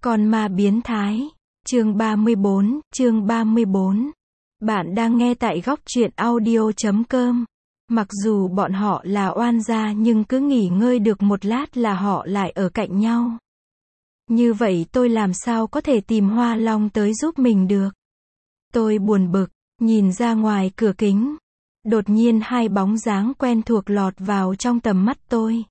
Con ma biến thái. Chương 34. Bạn đang nghe tại góc truyện audio.com. Mặc dù bọn họ là oan gia nhưng cứ nghỉ ngơi được một lát là họ lại ở cạnh nhau. Như vậy tôi làm sao có thể tìm Hoa Long tới giúp mình được. Tôi buồn bực, nhìn ra ngoài cửa kính. Đột nhiên hai bóng dáng quen thuộc lọt vào trong tầm mắt tôi.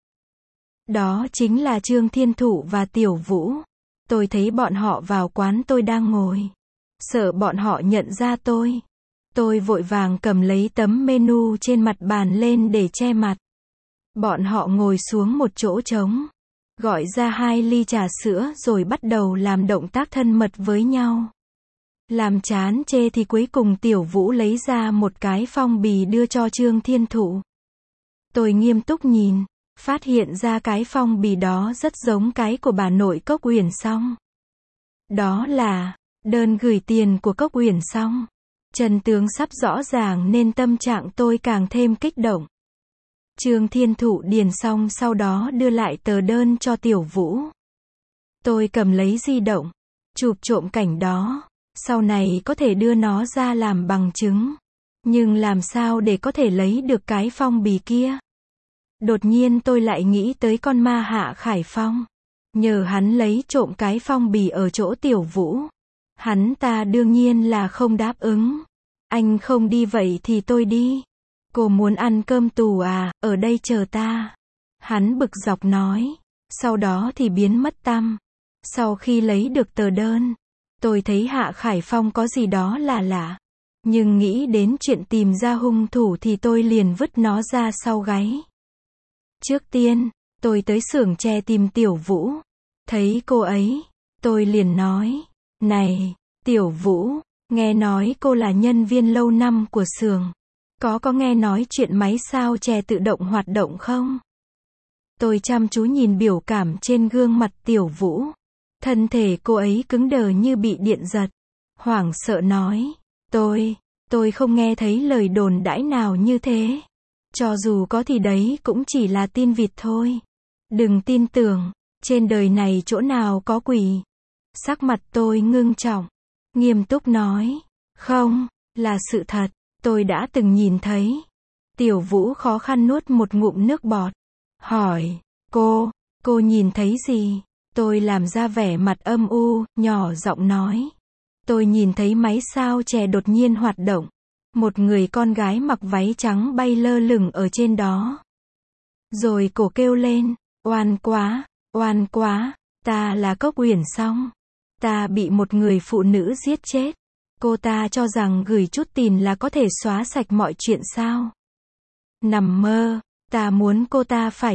Đó chính là Trương Thiên Thụ và Tiểu Vũ. Tôi thấy bọn họ vào quán tôi đang ngồi. Sợ bọn họ nhận ra tôi. Tôi vội vàng cầm lấy tấm menu trên mặt bàn lên để che mặt. Bọn họ ngồi xuống một chỗ trống. Gọi ra 2 ly trà sữa rồi bắt đầu làm động tác thân mật với nhau. Làm chán chê thì cuối cùng Tiểu Vũ lấy ra một cái phong bì đưa cho Trương Thiên Thụ. Tôi nghiêm túc nhìn. Phát hiện ra cái phong bì đó rất giống cái của bà nội Cốc Uyển Song. Đó là đơn gửi tiền của Cốc Uyển Song. Chân tướng sắp rõ ràng nên tâm trạng tôi càng thêm kích động. Trương Thiên Thụ điền xong sau đó đưa lại tờ đơn cho Tiểu Vũ. Tôi cầm lấy di động, chụp trộm cảnh đó. Sau này có thể đưa nó ra làm bằng chứng. Nhưng làm sao để có thể lấy được cái phong bì kia? Đột nhiên tôi lại nghĩ tới con ma Hạ Khải Phong. Nhờ hắn lấy trộm cái phong bì ở chỗ Tiểu Vũ. Hắn ta đương nhiên là không đáp ứng. Anh không đi vậy thì tôi đi. Cô muốn ăn cơm tù à, ở đây chờ ta. Hắn bực dọc nói. Sau đó thì biến mất tăm. Sau khi lấy được tờ đơn, tôi thấy Hạ Khải Phong có gì đó là lạ. Nhưng nghĩ đến chuyện tìm ra hung thủ thì tôi liền vứt nó ra sau gáy. Trước tiên, tôi tới xưởng tre tìm Tiểu Vũ. Thấy cô ấy, tôi liền nói. Này, Tiểu Vũ, nghe nói cô là nhân viên lâu năm của xưởng. Có nghe nói chuyện máy sao tre tự động hoạt động không? Tôi chăm chú nhìn biểu cảm trên gương mặt Tiểu Vũ. Thân thể cô ấy cứng đờ như bị điện giật. Hoảng sợ nói. Tôi không nghe thấy lời đồn đãi nào như thế. Cho dù có thì đấy cũng chỉ là tin vịt thôi. Đừng tin tưởng, trên đời này chỗ nào có quỷ. Sắc mặt tôi ngưng trọng, nghiêm túc nói. Không, là sự thật, tôi đã từng nhìn thấy. Tiểu Vũ khó khăn nuốt một ngụm nước bọt. Hỏi, cô nhìn thấy gì? Tôi làm ra vẻ mặt âm u, nhỏ giọng nói. Tôi nhìn thấy máy sao chè đột nhiên hoạt động. Một người con gái mặc váy trắng bay lơ lửng ở trên đó. Rồi cổ kêu lên, oan quá, ta là Cốc Uyển Song. Ta bị một người phụ nữ giết chết. Cô ta cho rằng gửi chút tiền là có thể xóa sạch mọi chuyện sao? Nằm mơ, ta muốn cô ta phải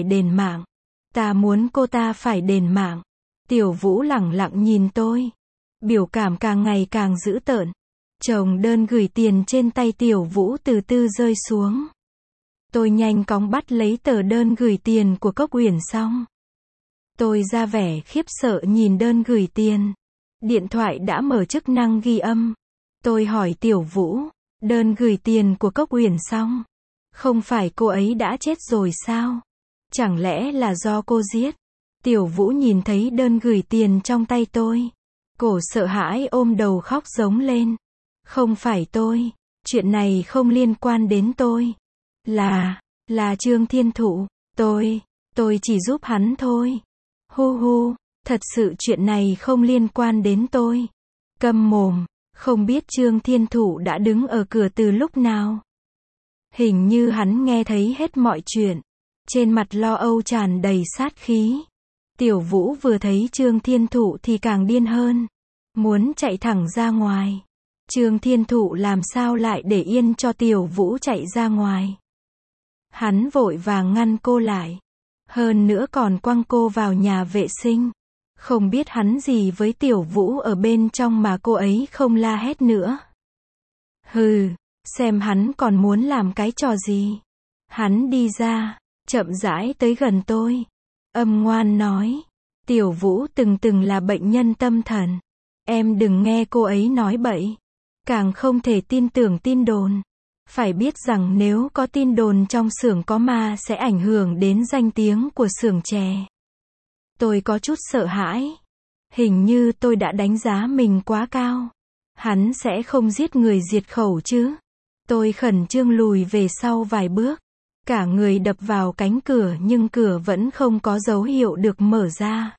đền mạng. Tiểu Vũ lẳng lặng nhìn tôi. Biểu cảm càng ngày càng dữ tợn. Chồng đơn gửi tiền trên tay Tiểu Vũ từ từ rơi xuống. Tôi nhanh chóng bắt lấy tờ đơn gửi tiền của Cốc Uyển Song. Tôi ra vẻ khiếp sợ nhìn đơn gửi tiền. Điện thoại đã mở chức năng ghi âm. Tôi hỏi Tiểu Vũ, đơn gửi tiền của Cốc Uyển Song. Không phải cô ấy đã chết rồi sao? Chẳng lẽ là do cô giết? Tiểu Vũ nhìn thấy đơn gửi tiền trong tay tôi. Cổ sợ hãi ôm đầu khóc giống lên. Không phải tôi, chuyện này không liên quan đến tôi. Là Trương Thiên Thụ, tôi chỉ giúp hắn thôi. Hu, thật sự chuyện này không liên quan đến tôi. Câm mồm, không biết Trương Thiên Thụ đã đứng ở cửa từ lúc nào. Hình như hắn nghe thấy hết mọi chuyện. Trên mặt lo âu tràn đầy sát khí. Tiểu Vũ vừa thấy Trương Thiên Thụ thì càng điên hơn. Muốn chạy thẳng ra ngoài. Trương Thiên Thụ làm sao lại để yên cho Tiểu Vũ chạy ra ngoài. Hắn vội vàng ngăn cô lại. Hơn nữa còn quăng cô vào nhà vệ sinh. Không biết hắn gì với Tiểu Vũ ở bên trong mà cô ấy không la hét nữa. Hừ, xem hắn còn muốn làm cái trò gì. Hắn đi ra, chậm rãi tới gần tôi. Âm ngoan nói. Tiểu Vũ từng là bệnh nhân tâm thần. Em đừng nghe cô ấy nói bậy. Càng không thể tin tưởng tin đồn. Phải biết rằng nếu có tin đồn trong xưởng có ma sẽ ảnh hưởng đến danh tiếng của xưởng chè. Tôi có chút sợ hãi. Hình như tôi đã đánh giá mình quá cao. Hắn sẽ không giết người diệt khẩu chứ? Tôi khẩn trương lùi về sau vài bước. Cả người đập vào cánh cửa nhưng cửa vẫn không có dấu hiệu được mở ra.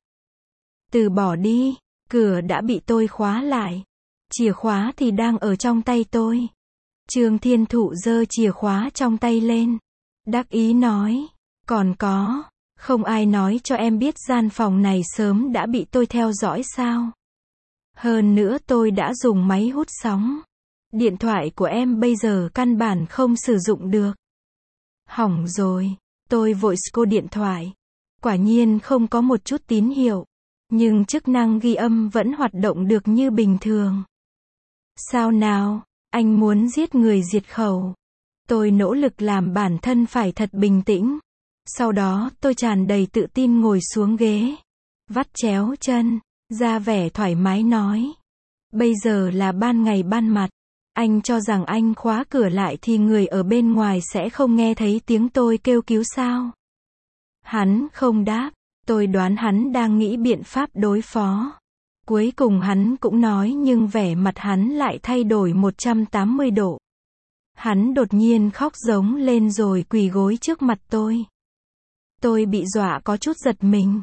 Từ bỏ đi, cửa đã bị tôi khóa lại. Chìa khóa thì đang ở trong tay tôi. Trương Thiên Thụ giơ chìa khóa trong tay lên. Đắc ý nói, còn có, không ai nói cho em biết gian phòng này sớm đã bị tôi theo dõi sao? Hơn nữa tôi đã dùng máy hút sóng. Điện thoại của em bây giờ căn bản không sử dụng được. Hỏng rồi, tôi vội sco điện thoại. Quả nhiên không có một chút tín hiệu. Nhưng chức năng ghi âm vẫn hoạt động được như bình thường. Sao nào, anh muốn giết người diệt khẩu? Tôi nỗ lực làm bản thân phải thật bình tĩnh. Sau đó tôi tràn đầy tự tin ngồi xuống ghế. Vắt chéo chân, ra vẻ thoải mái nói. Bây giờ là ban ngày ban mặt. Anh cho rằng anh khóa cửa lại thì người ở bên ngoài sẽ không nghe thấy tiếng tôi kêu cứu sao? Hắn không đáp. Tôi đoán hắn đang nghĩ biện pháp đối phó. Cuối cùng hắn cũng nói nhưng vẻ mặt hắn lại thay đổi 180 độ. Hắn đột nhiên khóc giống lên rồi quỳ gối trước mặt tôi. Tôi bị dọa có chút giật mình.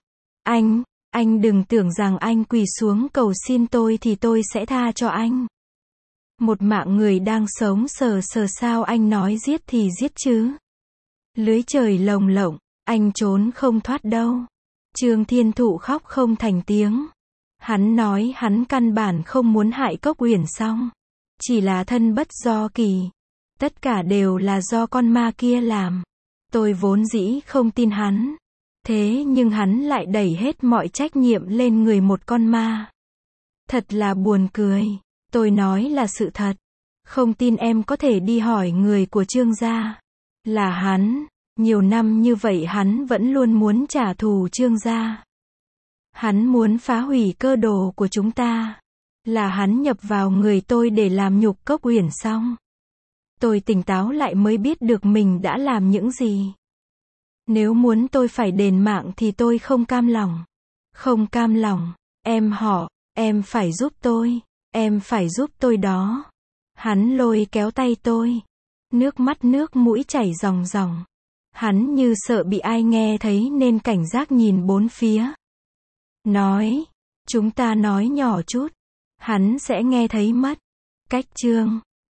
Anh đừng tưởng rằng anh quỳ xuống cầu xin tôi thì tôi sẽ tha cho anh. Một mạng người đang sống sờ sờ sao anh nói giết thì giết chứ. Lưới trời lồng lộng, anh trốn không thoát đâu. Trương Thiên Thụ khóc không thành tiếng. Hắn nói hắn căn bản không muốn hại Cốc Uyển Song. Chỉ là thân bất do kỳ. Tất cả đều là do con ma kia làm. Tôi vốn dĩ không tin hắn. Thế nhưng hắn lại đẩy hết mọi trách nhiệm lên người một con ma. Thật là buồn cười. Tôi nói là sự thật. Không tin em có thể đi hỏi người của Trương gia. Là hắn. Nhiều năm như vậy hắn vẫn luôn muốn trả thù Trương gia. Hắn muốn phá hủy cơ đồ của chúng ta. Là hắn nhập vào người tôi để làm nhục Cốc Uyển Song. Tôi tỉnh táo lại mới biết được mình đã làm những gì. Nếu muốn tôi phải đền mạng thì tôi không cam lòng. Không cam lòng. Em phải giúp tôi. Em phải giúp tôi đó. Hắn lôi kéo tay tôi. Nước mắt nước mũi chảy ròng ròng. Hắn như sợ bị ai nghe thấy nên cảnh giác nhìn bốn phía. Nói, chúng ta nói nhỏ chút. Hắn sẽ nghe thấy mất. Cách Trương